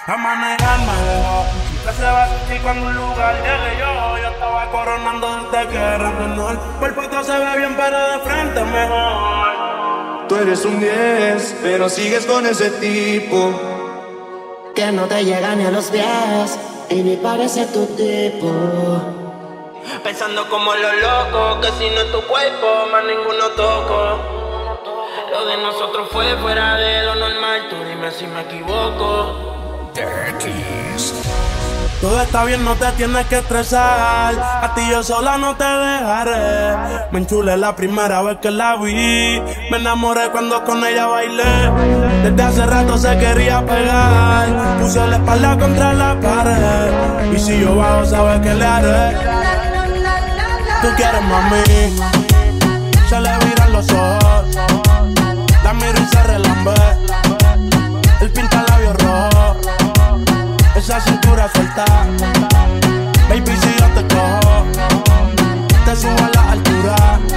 A manejar me dejó. Siempre se va a sentir cuando un lugar llegue yo. Yo estaba coronando desde que era menor. Por foto se ve bien, pero de frente mejor. Tú eres un 10, pero sigues con ese tipo que no te llega ni a los pies y ni parece tu tipo. Pensando como los locos, que si no es tu cuerpo, más ninguno toco. Lo de nosotros fue fuera de lo normal, tú dime si me equivoco. Todo está bien, no te tienes que estresar. A ti yo sola no te dejaré. Me enchulé la primera vez que la vi. Me enamoré cuando con ella bailé. Desde hace rato se quería pegar. Puse la espalda contra la pared. Y si yo bajo, sabes que le haré. Tú quieres, mami. Se le viran los ojos. La miro y se relambe. El pinta labios rojos. Esa cintura suelta. Baby, si yo te cojo, te subo a la altura.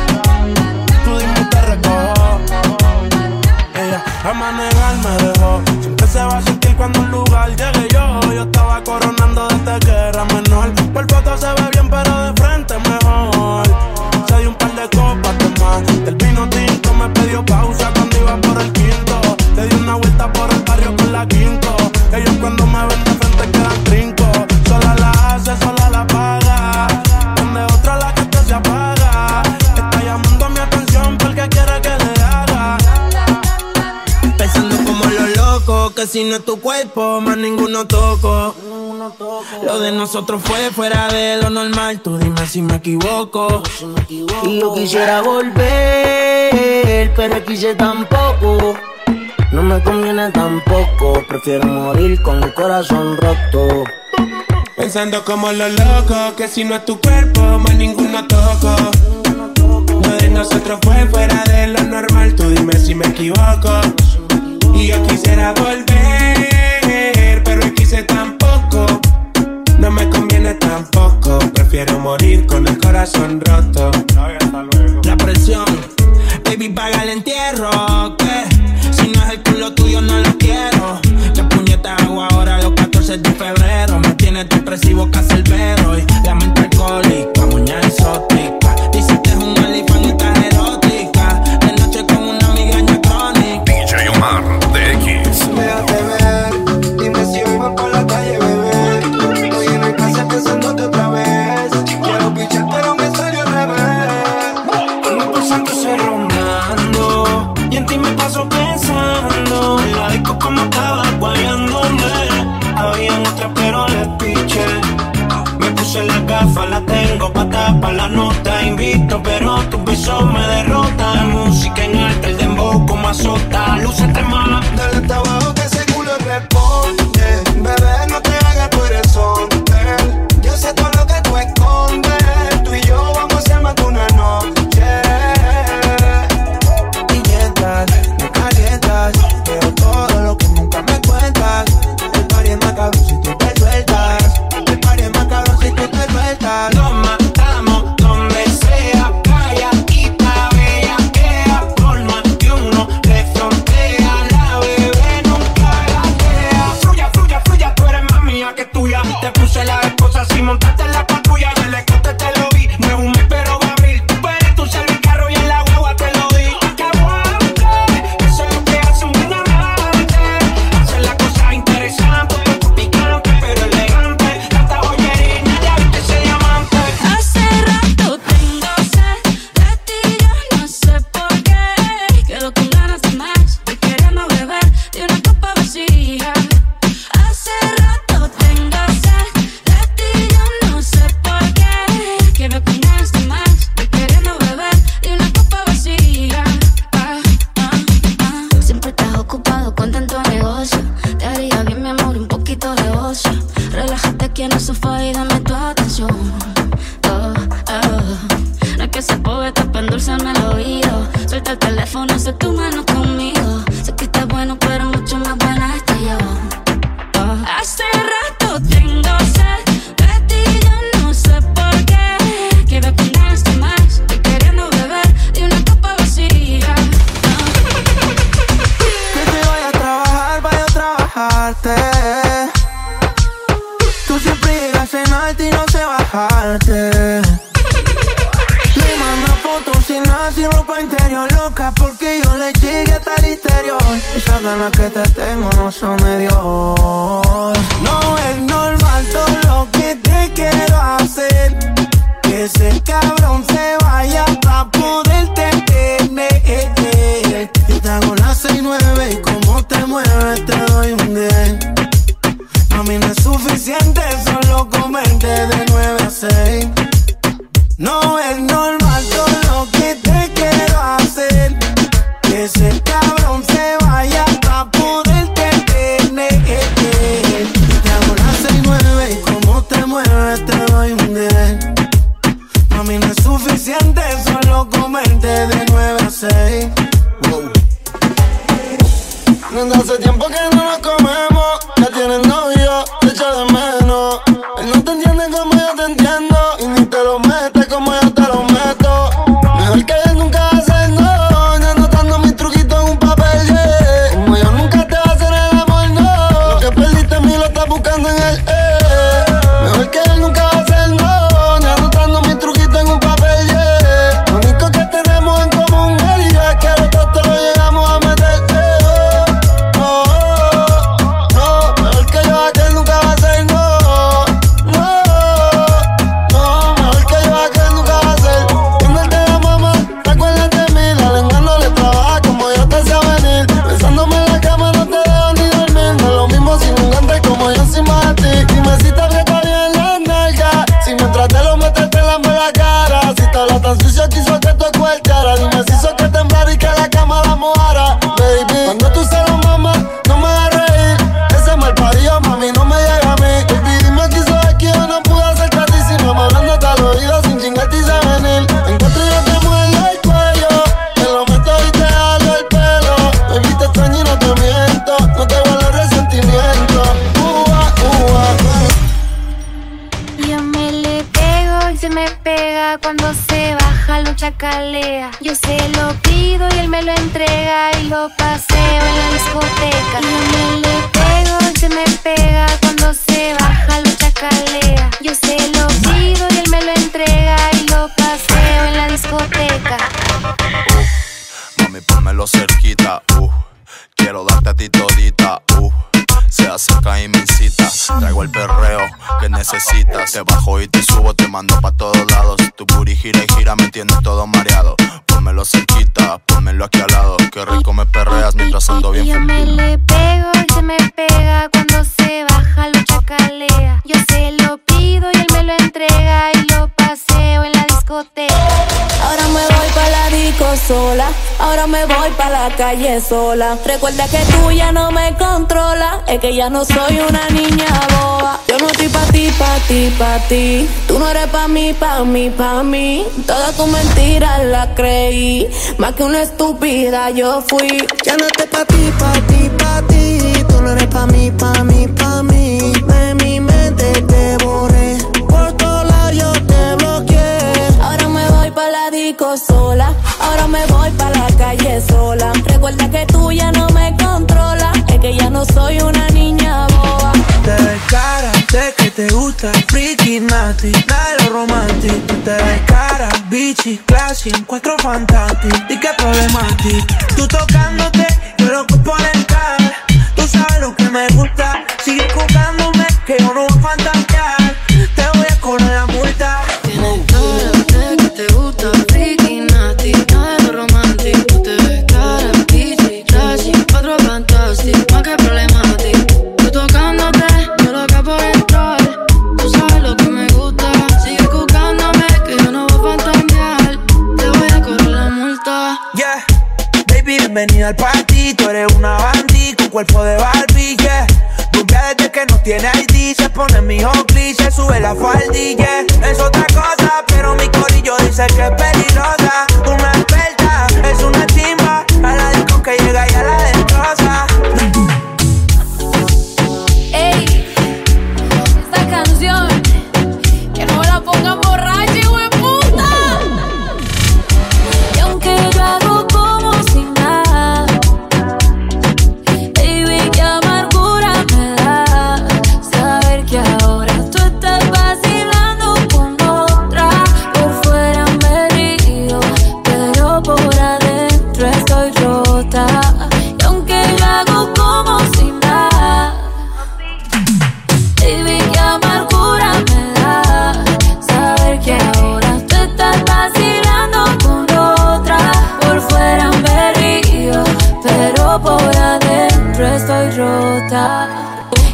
Tú dime y te recojo. Ella a manejar me dejó. Siempre se va a sentir cuando un lugar llegue yo. Yo estaba coronando desde que era menor. Por foto se ve bien, pero de frente mejor. Se dio un par de copas de más. Del vino tinto me pidió pausa cuando iba por el quinto. Le di una vuelta por el barrio con la quinto. Ellos cuando me ven de frente quedan trinco. Sola la hace, sola la paga. Donde otra la que se apaga. Está llamando mi atención porque quiere que le haga. Pensando como los locos, que si no es tu cuerpo, más ninguno toco. Lo de nosotros fue fuera de lo normal, tú dime si me equivoco. Y yo quisiera volver, pero quise tampoco. No me conviene tampoco, prefiero morir con el corazón roto. Pensando como los locos, que si no es tu cuerpo, más ninguno toco. Lo de nosotros fue fuera de lo normal, tú dime si me equivoco. Y yo quisiera volver, pero quise tampoco. No me conviene tampoco, prefiero morir con el corazón roto. La presión, baby, paga el entierro, ¿qué? Si no es el culo tuyo, no lo quiero. ¿Qué puñeta hago ahora los 14 de febrero? Me tienes depresivo, casi el vero. Y la mente alcohólica, muñeca exótica. Dice que es un elefante y estás erótica. De noche con una migraña crónica. DJ Omar DX. Déjate ver, dime si hoy vas por la calle, bebé. Estoy en el casa pensándote otra vez. Quiero pichar, pero me salió al revés. Ando pasándose rondando y en ti me paso pensando. En la disco como estaba guayándome. Habían otras pero les piché. Me puse las gafas, la tengo pa' tapar la nota. Invito pero tus besos me derrotan. Música en alta, el dembow como azota. Lúcete más. Dale hasta abajo que ese culo responde. Bebé, no te hagas, tú eres hombre. Yo sé todo lo que tú escondes. Tú y yo vamos a hacer más de una noche. Y mientras me calientas, veo todo lo que nunca me cuentas. El party es más cabrón si tú te sueltas. El party es más cabrón si tú te sueltas. Nos matamos donde sea. Calladita, bellaquea. Por más que uno le frontea. La bebé nunca gatea. Fluya, fluya, fluya, tú eres más mía que tuya. Te puse la esposa si montaste en la patrulla. Y el escote te lo vi, no es un mes pero va a abrir. Tú eres tu servicarro y en la guagua te lo di. Que aguante, eso es lo que hace un buen amante. Hacer las cosas interesantes, picante pero elegante. Tanta joyería y nadie ha visto ese diamante. Hace rato tengo sed de ti, yo no sé por qué. Quedo con ganas de más, estoy queriendo beber de una copa vacía. Hace rato tengo sed de ti, yo no sé por qué. Quedo con ganas de más, estoy queriendo beber de una copa vacía. Siempre estás ocupado con tanto negocio. Te haría bien, mi amor, un poquito de ocio. Relájate aquí en el sofá y dame tu atención. No es que sea poeta pa' endulzarme el oído. Suelta el teléfono, sé tu mano conmigo. Sé que estás bueno, pero mucho más buena estoy yo. Hace rato tengo sed de ti, yo no sé por qué. Quiero con ganas de más, estoy queriendo beber de una copa vacía. Que te vaya a trabajar, vaya a trabajarte. Tú siempre llegas en alto y no sé bajarte. Me manda fotos sin nada, sin ropa interior, loca porque yo le llegué hasta el interior. Esas ganas que te tengo no son de Dios. No es normal todo lo que te quiero hacer. Que ese cabrón se vaya pa' poderte tener. Yo te hago las 6-9 y como te mueves te doy un 10. A mí no es suficiente solo comerte de 9 a 6. No es normal todo lo que te quiero hacer. Que ese cabrón se vaya pa' poderte tener. Yo te hago las 6-9 y como te mueves te doy un 10. A mí no es suficiente solo comerte de 9 a 6. Wow. Desde hace tiempo que no nos comemos. Ya tienes novio, te echo de menos. Él no te entiende como yo te entiendo. Y ni te lo metes como yo te lo meto. Mejor que él nunca va a hacer no. Ya anotando mis truquitos en un papel, yeah. Como yo nunca te va a hacer el amor, no. Lo que perdiste en mí lo estás buscando en él, Mejor que él nunca va a hacer no. Ya anotando mis truquitos en un papel, yeah. Lo único que tenemos en común, él y yo, es que los dos te lo llegamos a meter, Mejor que yo a que él nunca va a hacer no. Mejor que yo a que él nunca va a hacer. Cuando él te da mamá, te acuerdas de mí. La lengua no le trabaja como yo te hacía venir. Pensándome en la cama no te dejo ni dormir. No es lo mismo sin un guante como yo encima de ti. Dime si te aprieta bien la nalga. Si mientras te lo metes te lambe la cara. Si te hablas tan sucio quiso que tu escuelchara. Dime si hizo que temblara y que la cama la mojara. Baby, cuando tú se lo mamas, no me hagas reír. Ese mal parido, mami, no me llega a mí. Baby, dime qué hizo aquí, yo no pude hacerte a ti. Si no me hablándote al oído sin chingarte y se venir. Encuentro yo te muerdo el cuello. Te lo meto y te jalo el pelo. Baby, te extraño y no te miento. No te vuelvo resentimiento. Yo me le pego y se me pega cuando se baja lo chacalea. Yo se lo pido y él me lo entrega y lo paseo en la discoteca. Yo me le pego y se me pega cuando se baja lo chacalea. Yo se lo pido y él me lo entrega y lo paseo en la discoteca. Mami, pónmelo cerquita, quiero darte a ti todita, se acerca y me incita. Traigo el perreo que necesitas. Te bajo y te subo, te mando pa' todos lados. Tu booty gira y gira, me tienes todo mareado. Pónmelo cerquita, pónmelo aquí al lado. Qué rico me perreas mientras ando bien feliz. Yo me le pego y se me pega cuando se baja lo chacalea. Yo se lo pido y él me lo entrega y lo paseo en la discoteca. Ahora me voy pa' la disco sola. Ahora me voy pa' la calle sola. Recuerda que tú ya no me controlas. Es que ya no soy una niña boba. Yo no estoy pa' ti, pa' ti, pa' ti. Tú no eres pa' mí, pa' mí, pa' mí. Todas tus mentiras las creí. Más que una estúpida yo fui. Ya no estoy pa' ti, pa' ti, pa' ti. Tú no eres pa' mí, pa' mí, pa' mí. De mi mente te borré. Por todos lados yo te bloqueé. Ahora me voy pa' la disco sola. Ahora me voy pa' la calle sola. Recuerda que tú ya no me controlas. Es que ya no soy una niña boba. Te ves cara, sé que te gusta el freaky nasty, nada de lo romántico. Te ves cara, bichi, classy, encuentro fantástico. ¿Y qué problema a ti? Tú tocándote, yo loco por entrar. Tú sabes lo que me gusta. Sigue jugándome, que yo no voy a fantasear. Te voy a cobrar la multa. Tienes cara de que te gusta el freaky nasty, nada de lo romántico. Te ves cara, bichi, classy, encuentro fantástico. ¿Más qué problema a ti? Tú tocándote, yo loca por entrar. Tú sabes lo que me gusta. Sigue jugándome, que yo no voy a fantasear. Te voy a cobrar la multa. Yeah, baby, bienvenida al party. Tú eres una bandí con cuerpo de Barbie, yeah. Rubia desde que no tiene ID. Se pone mi Oakley, se sube la faldilla. Es otra cosa, pero mi corillo dice que es peligrosa. Una experta, es una chimba. A la disco que llega y a la destroza. Ey, esta canción que no la pongan borracha, hijo de puta. Y aunque yo hago como si nada, baby, qué amargura me da saber que ahora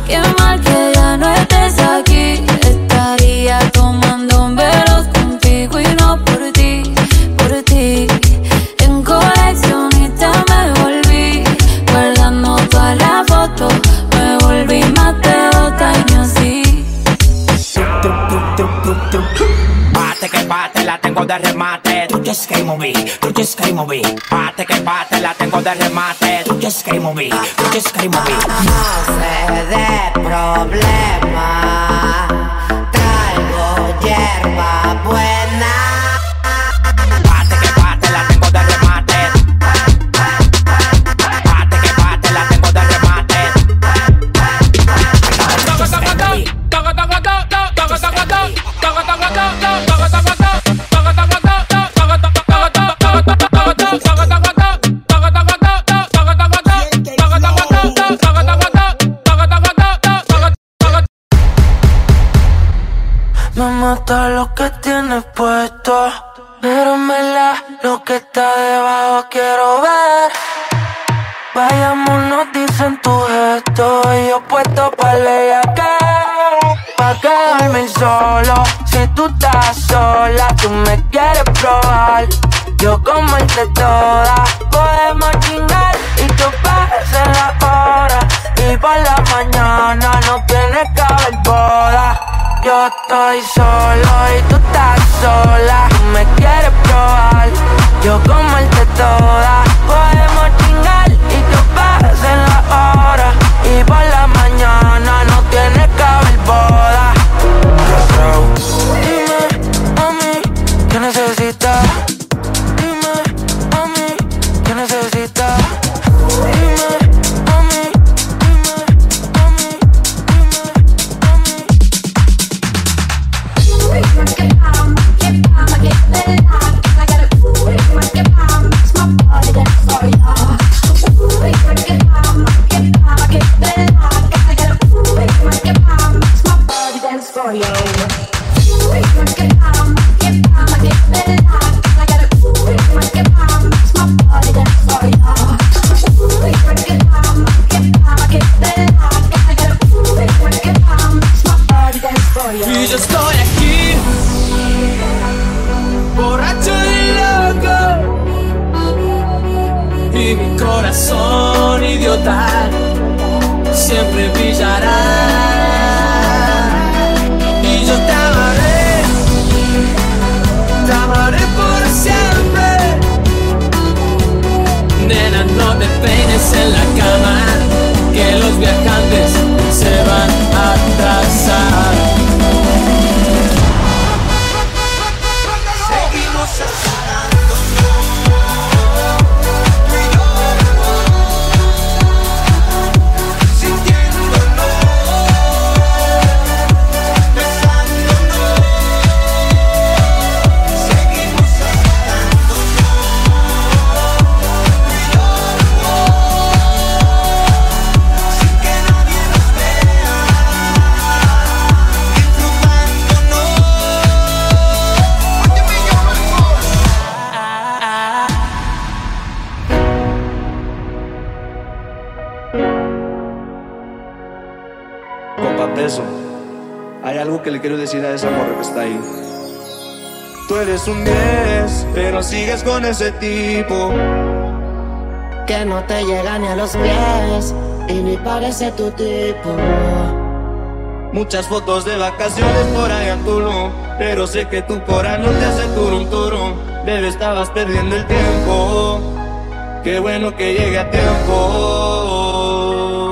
Qué mal que ya no estés aquí. Estaría tomando un velos contigo y no por ti, por ti. En coleccionista me volví, guardando todas las fotos. Me volví más de 2 años así. Bate que bate, la tengo de remate. Tú just came on me, tú just came on me. Bate que bate, la tengo de remate. Tú just came on me, tú just came on me. No sé de problema, traigo hierba buena. Bate que bate, la tengo de remate. Bate que bate, la tengo de remate. Me mata lo que tienes puesto, pero en verdad lo que está debajo quiero ver. Vayámonos, dicen tu gesto, y yo puesto pa'l bellaqueo. Pa' quedarme solo, si tú estás sola, tú me quieres probar. Yo comerte toda, podemos chingar y tú pases la hora. Y por la mañana no tienes que haber boda. Yo estoy solo y tú estás sola. Tú me quieres probar, yo comerte toda. Podemos chingar y tú pases la hora. Y por la mañana no tienes que haber boda. Dime, mami, ¿qué necesitas? Dime, mami, ¿qué necesitas? Dime, mami, dime, mami, dime, mami. Y yo estoy aquí, borracho y loco, y mi corazón idiota siempre brillará. Y yo te amaré por siempre. Nena, no te peines en la cama, que los viajantes se van a atrasar. Hay algo que le quiero decir a esa morra que está ahí. Tú eres un 10, pero sigues con ese tipo que no te llega ni a los pies y ni parece tu tipo. Muchas fotos de vacaciones por allá en Tulum, pero sé que tu cora no te hace turum turum. Bebé, estabas perdiendo el tiempo. Qué bueno que llegue a tiempo.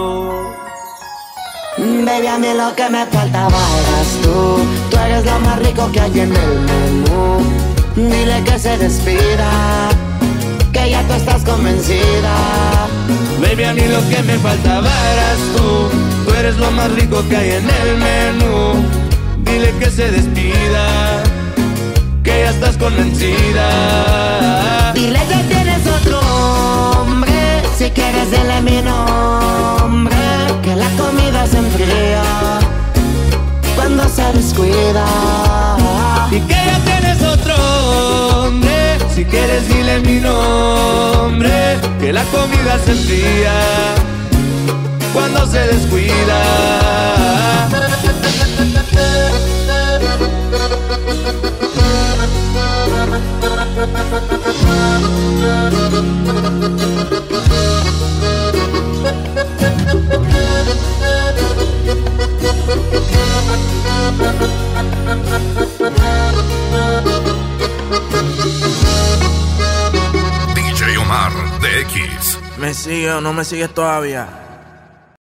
Baby, a mí lo que me faltaba eras tú. Tú eres lo más rico que hay en el menú. Dile que se despida, que ya tú estás convencida. Baby, a mí lo que me faltaba eras tú. Tú eres lo más rico que hay en el menú. Dile que se despida, que ya estás convencida. Dile que tienes otro hombre, si quieres dile mi nombre. Que la comida se enfría cuando se descuida. Y que ya tienes otro hombre, si quieres dile mi nombre. Que la comida se enfría cuando se descuida. ¿Me sigues o no me sigues todavía?